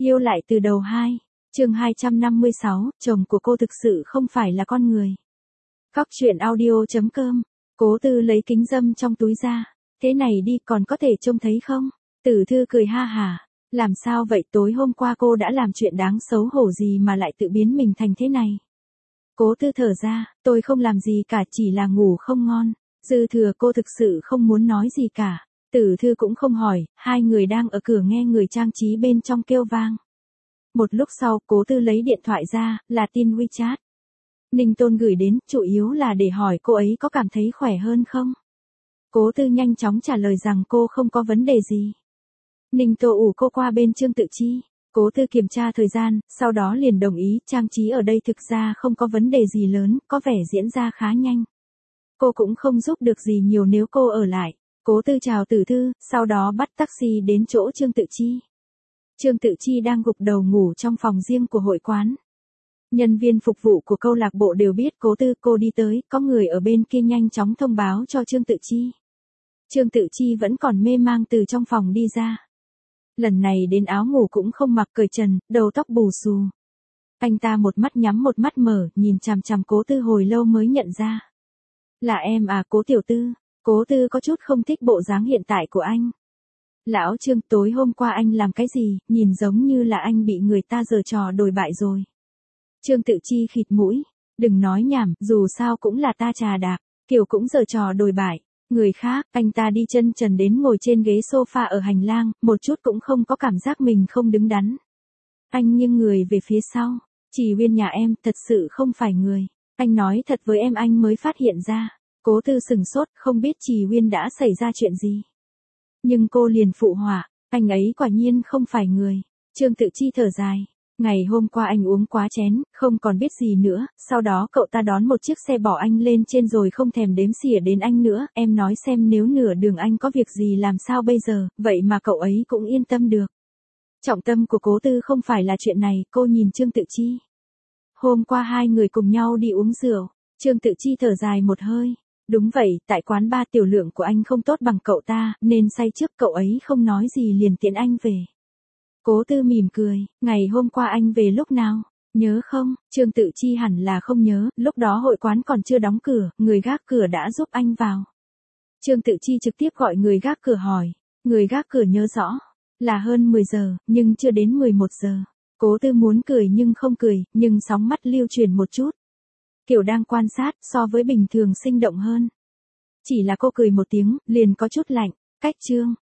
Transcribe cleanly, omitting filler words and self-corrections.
Yêu lại từ đầu 2, chương 256, chồng của cô thực sự không phải là con người. Cóc truyện audio.com, Cố Tư lấy kính râm trong túi ra, thế này đi còn có thể trông thấy không? Tử Thư cười ha hả, làm sao vậy, tối hôm qua cô đã làm chuyện đáng xấu hổ gì mà lại tự biến mình thành thế này? Cố Tư thở ra, tôi không làm gì cả, chỉ là ngủ không ngon. Dư Thừa cô thực sự không muốn nói gì cả. Tử Thư cũng không hỏi, hai người đang ở cửa nghe người trang trí bên trong kêu vang. Một lúc sau, Cố Tư lấy điện thoại ra, là tin WeChat. Ninh Tôn gửi đến, chủ yếu là để hỏi cô ấy có cảm thấy khỏe hơn không. Cố Tư nhanh chóng trả lời rằng cô không có vấn đề gì. Ninh Tô ủ cô qua bên Trương Tự Chi. Cố Tư kiểm tra thời gian, sau đó liền đồng ý, trang trí ở đây thực ra không có vấn đề gì lớn, có vẻ diễn ra khá nhanh. Cô cũng không giúp được gì nhiều nếu cô ở lại. Cố Tư chào Tử Thư, sau đó bắt taxi đến chỗ Trương Tự Chi. Trương Tự Chi đang gục đầu ngủ trong phòng riêng của hội quán. Nhân viên phục vụ của câu lạc bộ đều biết Cố Tư, cô đi tới, có người ở bên kia nhanh chóng thông báo cho Trương Tự Chi. Trương Tự Chi vẫn còn mê mang từ trong phòng đi ra. Lần này đến áo ngủ cũng không mặc, cởi trần, đầu tóc bù xù. Anh ta một mắt nhắm một mắt mở, nhìn chằm chằm Cố Tư hồi lâu mới nhận ra. Là em à, Cố tiểu thư? Cố Tư có chút không thích bộ dáng hiện tại của anh. Lão Trương, tối hôm qua anh làm cái gì, nhìn giống như là anh bị người ta giở trò đồi bại rồi. Trương Tự Chi khịt mũi, đừng nói nhảm, dù sao cũng là ta trà đạp, kiểu cũng giở trò đồi bại. Người khác, anh ta đi chân trần đến ngồi trên ghế sofa ở hành lang, một chút cũng không có cảm giác mình không đứng đắn. Anh nghiêng người về phía sau, Trì Uyên nhà em thật sự không phải người. Anh nói thật với em, anh mới phát hiện ra. Cố Tư sừng sốt, không biết Trì Uyên đã xảy ra chuyện gì. Nhưng cô liền phụ họa, anh ấy quả nhiên không phải người. Trương Tự Chi thở dài. Ngày hôm qua anh uống quá chén, không còn biết gì nữa, sau đó cậu ta đón một chiếc xe bỏ anh lên trên rồi không thèm đếm xỉa đến anh nữa, em nói xem nếu nửa đường anh có việc gì làm sao bây giờ, vậy mà cậu ấy cũng yên tâm được. Trọng tâm của Cố Tư không phải là chuyện này, cô nhìn Trương Tự Chi. Hôm qua hai người cùng nhau đi uống rượu, Trương Tự Chi thở dài một hơi. Đúng vậy, tại quán bar tiểu lượng của anh không tốt bằng cậu ta, nên say trước cậu ấy không nói gì liền tiễn anh về. Cố Tư mỉm cười, ngày hôm qua anh về lúc nào? Nhớ không? Trương Tự Chi hẳn là không nhớ, lúc đó hội quán còn chưa đóng cửa, người gác cửa đã giúp anh vào. Trương Tự Chi trực tiếp gọi người gác cửa hỏi, người gác cửa nhớ rõ, là hơn 10 giờ, nhưng chưa đến 11 giờ. Cố Tư muốn cười nhưng không cười, nhưng sóng mắt lưu chuyển một chút. Kiểu đang quan sát, so với bình thường sinh động hơn. Chỉ là cô cười một tiếng, liền có chút lạnh, cách Trương